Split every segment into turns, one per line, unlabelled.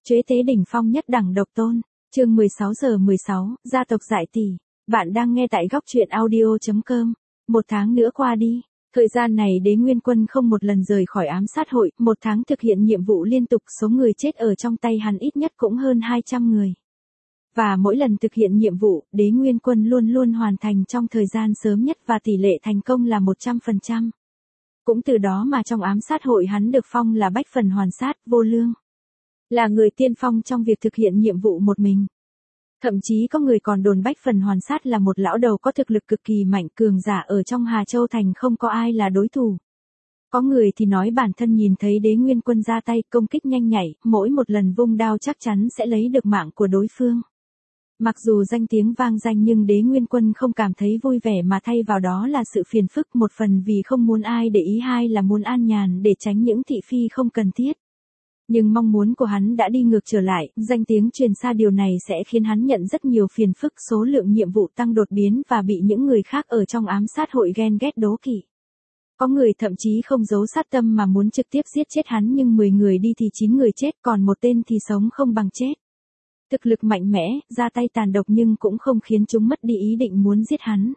Chế tế đỉnh phong nhất đẳng độc tôn. Chương 16:16, gia tộc Giải Tỷ. Bạn đang nghe tại góc truyện audio.com. Một tháng nữa qua đi. Thời gian này Đế Nguyên Quân không một lần rời khỏi ám sát hội, một tháng thực hiện nhiệm vụ liên tục, số người chết ở trong tay hắn ít nhất cũng hơn 200 người. Và mỗi lần thực hiện nhiệm vụ, Đế Nguyên Quân luôn luôn hoàn thành trong thời gian sớm nhất và tỷ lệ thành công là 100%. Cũng từ đó mà trong ám sát hội hắn được phong là bách phần hoàn sát, vô lương. Là người tiên phong trong việc thực hiện nhiệm vụ một mình. Thậm chí có người còn đồn bách phần hoàn sát là một lão đầu có thực lực cực kỳ mạnh, cường giả ở trong Hà Châu Thành không có ai là đối thủ. Có người thì nói bản thân nhìn thấy Đế Nguyên Quân ra tay công kích nhanh nhạy, mỗi một lần vung đao chắc chắn sẽ lấy được mạng của đối phương. Mặc dù danh tiếng vang danh nhưng Đế Nguyên Quân không cảm thấy vui vẻ mà thay vào đó là sự phiền phức, một phần vì không muốn ai để ý, hai là muốn an nhàn để tránh những thị phi không cần thiết. Nhưng mong muốn của hắn đã đi ngược trở lại, danh tiếng truyền xa, điều này sẽ khiến hắn nhận rất nhiều phiền phức, số lượng nhiệm vụ tăng đột biến và bị những người khác ở trong ám sát hội ghen ghét đố kỵ. Có người thậm chí không giấu sát tâm mà muốn trực tiếp giết chết hắn, nhưng 10 người đi thì 9 người chết, còn một tên thì sống không bằng chết. Thực lực mạnh mẽ, ra tay tàn độc nhưng cũng không khiến chúng mất đi ý định muốn giết hắn.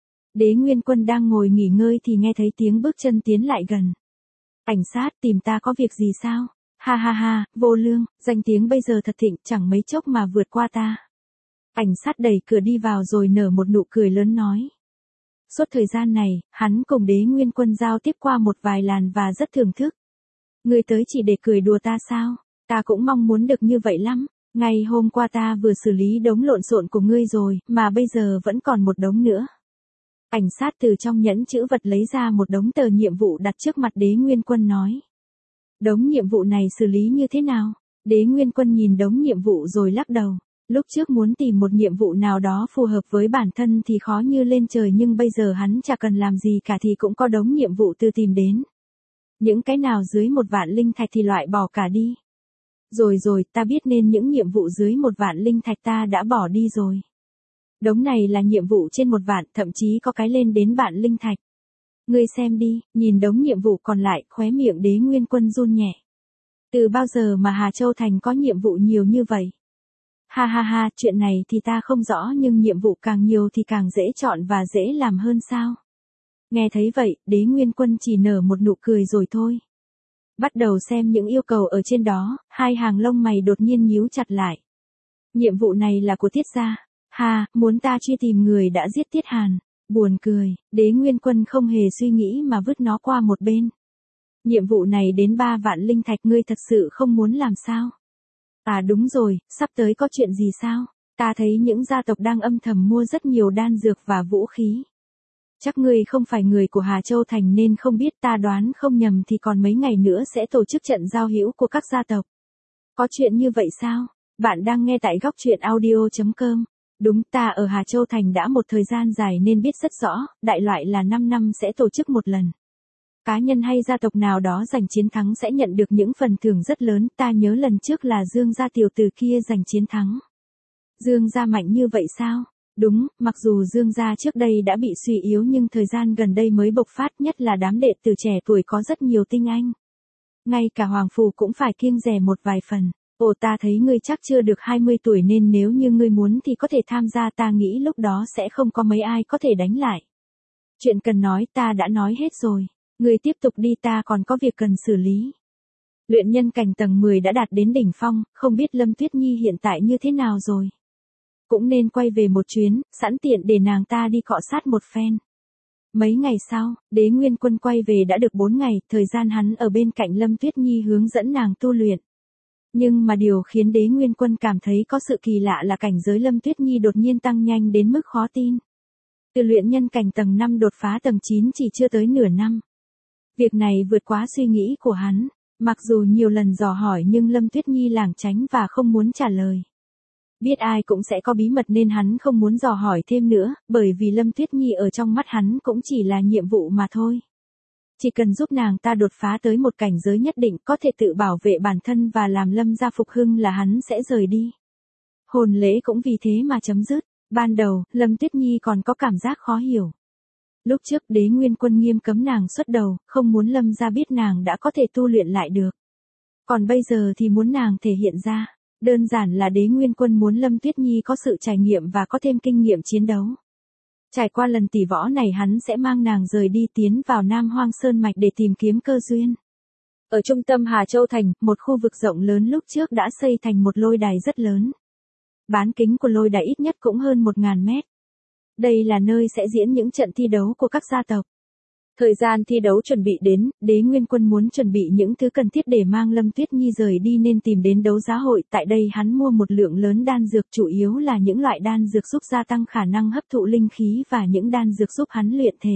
Đế Nguyên Quân đang ngồi nghỉ ngơi thì nghe thấy tiếng bước chân tiến lại gần. Cảnh sát, tìm ta có việc gì sao? Ha ha ha, vô lương, danh tiếng bây giờ thật thịnh, chẳng mấy chốc mà vượt qua ta. Cảnh sát đẩy cửa đi vào rồi nở một nụ cười lớn nói. Suốt thời gian này, hắn cùng Đế Nguyên Quân giao tiếp qua một vài lần và rất thưởng thức. Ngươi tới chỉ để cười đùa ta sao? Ta cũng mong muốn được như vậy lắm. Ngày hôm qua ta vừa xử lý đống lộn xộn của ngươi rồi, mà bây giờ vẫn còn một đống nữa. Cảnh sát từ trong nhẫn chữ vật lấy ra một đống tờ nhiệm vụ đặt trước mặt Đế Nguyên Quân nói. Đống nhiệm vụ này xử lý như thế nào? Đế Nguyên Quân nhìn đống nhiệm vụ rồi lắc đầu. Lúc trước muốn tìm một nhiệm vụ nào đó phù hợp với bản thân thì khó như lên trời, nhưng bây giờ hắn chả cần làm gì cả thì cũng có đống nhiệm vụ từ tìm đến. Những cái nào dưới 1.000.000 linh thạch thì loại bỏ cả đi. Rồi, ta biết, nên những nhiệm vụ dưới 1.000.000 linh thạch ta đã bỏ đi rồi. Đống này là nhiệm vụ trên 1.000.000, thậm chí có cái lên đến 1.000.000 linh thạch. Ngươi xem đi, nhìn đống nhiệm vụ còn lại, khóe miệng Đế Nguyên Quân run nhẹ. Từ bao giờ mà Hà Châu Thành có nhiệm vụ nhiều như vậy? Ha ha ha, chuyện này thì ta không rõ, nhưng nhiệm vụ càng nhiều thì càng dễ chọn và dễ làm hơn sao? Nghe thấy vậy, Đế Nguyên Quân chỉ nở một nụ cười rồi thôi. Bắt đầu xem những yêu cầu ở trên đó, hai hàng lông mày đột nhiên nhíu chặt lại. Nhiệm vụ này là của Tiết gia. Ha, muốn ta truy tìm người đã giết Tiết Hàn. Buồn cười, Đế Nguyên Quân không hề suy nghĩ mà vứt nó qua một bên. Nhiệm vụ này đến 3.000.000 linh thạch, ngươi thật sự không muốn làm sao? À đúng rồi, sắp tới có chuyện gì sao? Ta thấy những gia tộc đang âm thầm mua rất nhiều đan dược và vũ khí. Chắc ngươi không phải người của Hà Châu Thành nên không biết, ta đoán không nhầm thì còn mấy ngày nữa sẽ tổ chức trận giao hữu của các gia tộc. Có chuyện như vậy sao? Bạn đang nghe tại góc truyện audio.com. Đúng, ta ở Hà Châu Thành đã một thời gian dài nên biết rất rõ, đại loại là 5 năm sẽ tổ chức một lần. Cá nhân hay gia tộc nào đó giành chiến thắng sẽ nhận được những phần thưởng rất lớn, ta nhớ lần trước là Dương gia tiểu tử kia giành chiến thắng. Dương gia mạnh như vậy sao? Đúng, mặc dù Dương gia trước đây đã bị suy yếu nhưng thời gian gần đây mới bộc phát, nhất là đám đệ tử trẻ tuổi có rất nhiều tinh anh. Ngay cả Hoàng Phủ cũng phải kiêng dè một vài phần. Ồ, ta thấy ngươi chắc chưa được 20 tuổi nên nếu như ngươi muốn thì có thể tham gia, ta nghĩ lúc đó sẽ không có mấy ai có thể đánh lại. Chuyện cần nói ta đã nói hết rồi. Ngươi tiếp tục đi, ta còn có việc cần xử lý. Luyện nhân cảnh tầng 10 đã đạt đến đỉnh phong, không biết Lâm Tuyết Nhi hiện tại như thế nào rồi. Cũng nên quay về một chuyến, sẵn tiện để nàng ta đi cọ sát một phen. Mấy ngày sau, Đế Nguyên Quân quay về đã được 4 ngày, thời gian hắn ở bên cạnh Lâm Tuyết Nhi hướng dẫn nàng tu luyện. Nhưng mà điều khiến Đế Nguyên Quân cảm thấy có sự kỳ lạ là cảnh giới Lâm Tuyết Nhi đột nhiên tăng nhanh đến mức khó tin. Từ luyện nhân cảnh tầng 5 đột phá tầng 9 chỉ chưa tới nửa năm. Việc này vượt quá suy nghĩ của hắn, mặc dù nhiều lần dò hỏi nhưng Lâm Tuyết Nhi lảng tránh và không muốn trả lời. Biết ai cũng sẽ có bí mật nên hắn không muốn dò hỏi thêm nữa, bởi vì Lâm Tuyết Nhi ở trong mắt hắn cũng chỉ là nhiệm vụ mà thôi. Chỉ cần giúp nàng ta đột phá tới một cảnh giới nhất định, có thể tự bảo vệ bản thân và làm Lâm gia phục hưng là hắn sẽ rời đi. Hôn lễ cũng vì thế mà chấm dứt. Ban đầu, Lâm Tuyết Nhi còn có cảm giác khó hiểu. Lúc trước Đế Nguyên Quân nghiêm cấm nàng xuất đầu, không muốn Lâm gia biết nàng đã có thể tu luyện lại được. Còn bây giờ thì muốn nàng thể hiện ra. Đơn giản là Đế Nguyên Quân muốn Lâm Tuyết Nhi có sự trải nghiệm và có thêm kinh nghiệm chiến đấu. Trải qua lần tỷ võ này hắn sẽ mang nàng rời đi tiến vào Nam Hoang Sơn Mạch để tìm kiếm cơ duyên. Ở trung tâm Hà Châu Thành, một khu vực rộng lớn lúc trước đã xây thành một lôi đài rất lớn. Bán kính của lôi đài ít nhất cũng hơn 1000 mét. Đây là nơi sẽ diễn những trận thi đấu của các gia tộc. Thời gian thi đấu chuẩn bị đến, Đế Nguyên Quân muốn chuẩn bị những thứ cần thiết để mang Lâm Tuyết Nhi rời đi nên tìm đến đấu giá hội. Tại đây hắn mua một lượng lớn đan dược, chủ yếu là những loại đan dược giúp gia tăng khả năng hấp thụ linh khí và những đan dược giúp hắn luyện thể.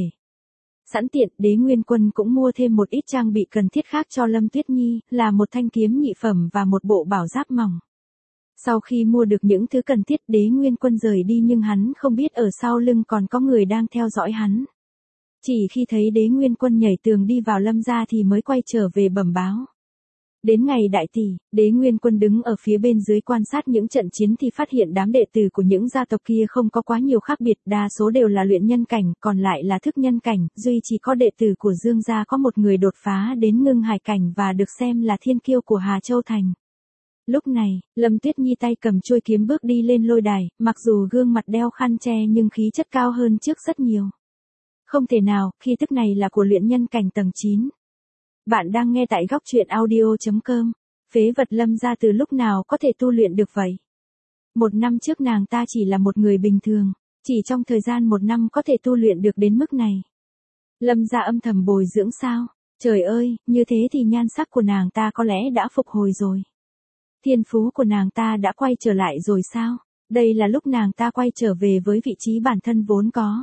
Sẵn tiện, Đế Nguyên Quân cũng mua thêm một ít trang bị cần thiết khác cho Lâm Tuyết Nhi, là một thanh kiếm nhị phẩm và một bộ bảo giáp mỏng. Sau khi mua được những thứ cần thiết, Đế Nguyên Quân rời đi nhưng hắn không biết ở sau lưng còn có người đang theo dõi hắn. Chỉ khi thấy Đế Nguyên Quân nhảy tường đi vào Lâm gia thì mới quay trở về bẩm báo. Đến ngày đại tỷ, Đế Nguyên Quân đứng ở phía bên dưới quan sát những trận chiến thì phát hiện đám đệ tử của những gia tộc kia không có quá nhiều khác biệt, đa số đều là luyện nhân cảnh, còn lại là thức nhân cảnh, duy chỉ có đệ tử của Dương gia có một người đột phá đến ngưng hải cảnh và được xem là thiên kiêu của Hà Châu Thành. Lúc này, Lâm Tuyết Nhi tay cầm chuôi kiếm bước đi lên lôi đài, mặc dù gương mặt đeo khăn che nhưng khí chất cao hơn trước rất nhiều. Không thể nào, khí tức này là của luyện nhân cảnh tầng 9. Bạn đang nghe tại góc truyện audio.com. Phế vật Lâm gia từ lúc nào có thể tu luyện được vậy? 1 năm trước nàng ta chỉ là một người bình thường, chỉ trong thời gian 1 năm có thể tu luyện được đến mức này. Lâm gia âm thầm bồi dưỡng sao? Trời ơi, như thế thì nhan sắc của nàng ta có lẽ đã phục hồi rồi. Thiên phú của nàng ta đã quay trở lại rồi sao? Đây là lúc nàng ta quay trở về với vị trí bản thân vốn có.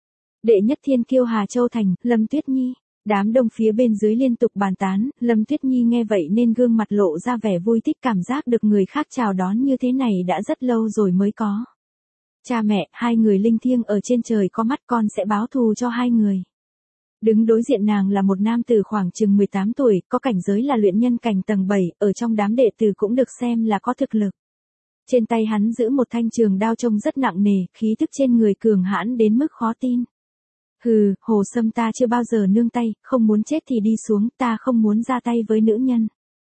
Đệ nhất thiên kiêu Hà Châu Thành, Lâm Tuyết Nhi. Đám đông phía bên dưới liên tục bàn tán, Lâm Tuyết Nhi nghe vậy nên gương mặt lộ ra vẻ vui thích, cảm giác được người khác chào đón như thế này đã rất lâu rồi mới có. Cha mẹ, hai người linh thiêng ở trên trời có mắt, con sẽ báo thù cho hai người. Đứng đối diện nàng là một nam tử khoảng chừng 18 tuổi, có cảnh giới là luyện nhân cảnh tầng 7, ở trong đám đệ tử cũng được xem là có thực lực. Trên tay hắn giữ một thanh trường đao trông rất nặng nề, khí tức trên người cường hãn đến mức khó tin. Hừ, Hồ Sâm ta chưa bao giờ nương tay, không muốn chết thì đi xuống, ta không muốn ra tay với nữ nhân.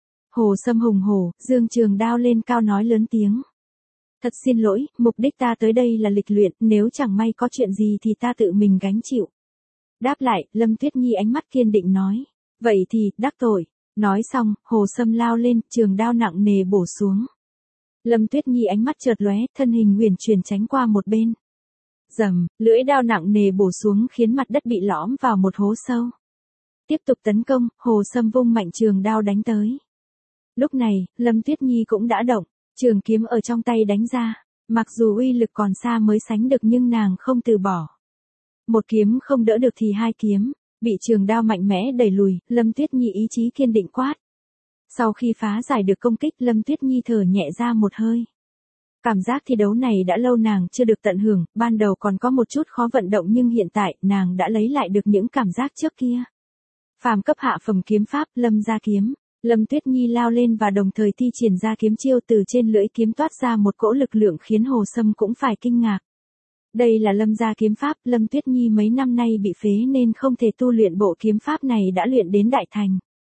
Hồ Sâm hùng hổ, giương trường đao lên cao nói lớn tiếng. Thật xin lỗi, mục đích ta tới đây là lịch luyện, nếu chẳng may có chuyện gì thì ta tự mình gánh chịu. Đáp lại, Lâm Tuyết Nhi ánh mắt kiên định nói. Vậy thì, đắc tội. Nói xong, Hồ Sâm lao lên, trường đao nặng nề bổ xuống. Lâm Tuyết Nhi ánh mắt chợt lóe, thân hình huyền chuyển tránh qua một bên. Rầm, lưỡi đao nặng nề bổ xuống khiến mặt đất bị lõm vào một hố sâu. Tiếp tục tấn công, Hồ Sâm vung mạnh trường đao đánh tới. Lúc này, Lâm Tuyết Nhi cũng đã động, trường kiếm ở trong tay đánh ra. Mặc dù uy lực còn xa mới sánh được nhưng nàng không từ bỏ. Một kiếm không đỡ được thì hai kiếm, bị trường đao mạnh mẽ đẩy lùi, Lâm Tuyết Nhi ý chí kiên định quát. Sau khi phá giải được công kích, Lâm Tuyết Nhi thở nhẹ ra một hơi. Cảm giác thi đấu này đã lâu nàng chưa được tận hưởng, ban đầu còn có một chút khó vận động nhưng hiện tại nàng đã lấy lại được những cảm giác trước kia. Phàm cấp hạ phẩm kiếm pháp, Lâm gia kiếm. Lâm Tuyết Nhi lao lên và đồng thời thi triển ra kiếm chiêu, từ trên lưỡi kiếm toát ra một cỗ lực lượng khiến Hồ Sâm cũng phải kinh ngạc. Đây là Lâm gia kiếm pháp, Lâm Tuyết Nhi mấy năm nay bị phế nên không thể tu luyện bộ kiếm pháp này đã luyện đến đại thành.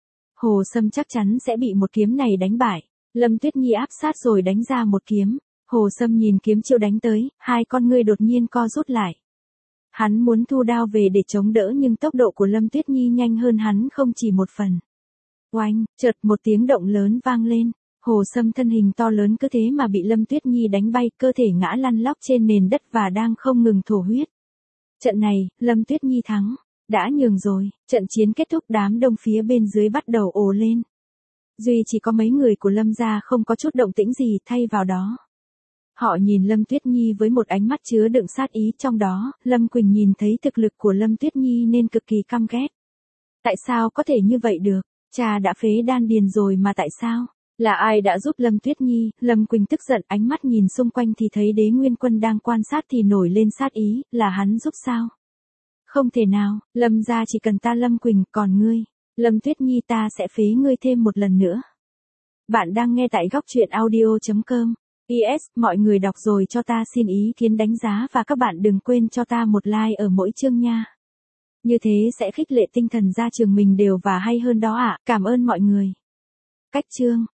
Hồ Sâm chắc chắn sẽ bị một kiếm này đánh bại. Lâm Tuyết Nhi áp sát rồi đánh ra một kiếm. Hồ Sâm nhìn kiếm chiêu đánh tới, hai con ngươi đột nhiên co rút lại. Hắn muốn thu đao về để chống đỡ nhưng tốc độ của Lâm Tuyết Nhi nhanh hơn hắn không chỉ một phần. Oanh, chợt một tiếng động lớn vang lên. Hồ Sâm thân hình to lớn cứ thế mà bị Lâm Tuyết Nhi đánh bay, cơ thể ngã lăn lóc trên nền đất và đang không ngừng thổ huyết. Trận này, Lâm Tuyết Nhi thắng. Đã nhường rồi, trận chiến kết thúc, đám đông phía bên dưới bắt đầu ồ lên. Duy chỉ có mấy người của Lâm gia không có chút động tĩnh gì, thay vào đó. Họ nhìn Lâm Tuyết Nhi với một ánh mắt chứa đựng sát ý, trong đó, Lâm Quỳnh nhìn thấy thực lực của Lâm Tuyết Nhi nên cực kỳ căm ghét. Tại sao có thể như vậy được? Cha đã phế đan điền rồi mà tại sao? Là ai đã giúp Lâm Tuyết Nhi? Lâm Quỳnh tức giận, ánh mắt nhìn xung quanh thì thấy Đế Nguyên Quân đang quan sát thì nổi lên sát ý, là hắn giúp sao? Không thể nào, Lâm gia chỉ cần ta Lâm Quỳnh, còn ngươi, Lâm Tuyết Nhi ta sẽ phế ngươi thêm một lần nữa. Bạn đang nghe tại góc truyện audio.com. PS, mọi người đọc rồi cho ta xin ý kiến đánh giá và các bạn đừng quên cho ta một like ở mỗi chương nha. Như thế sẽ khích lệ tinh thần ra trường mình đều và hay hơn đó ạ. Cảm ơn mọi người. Cách chương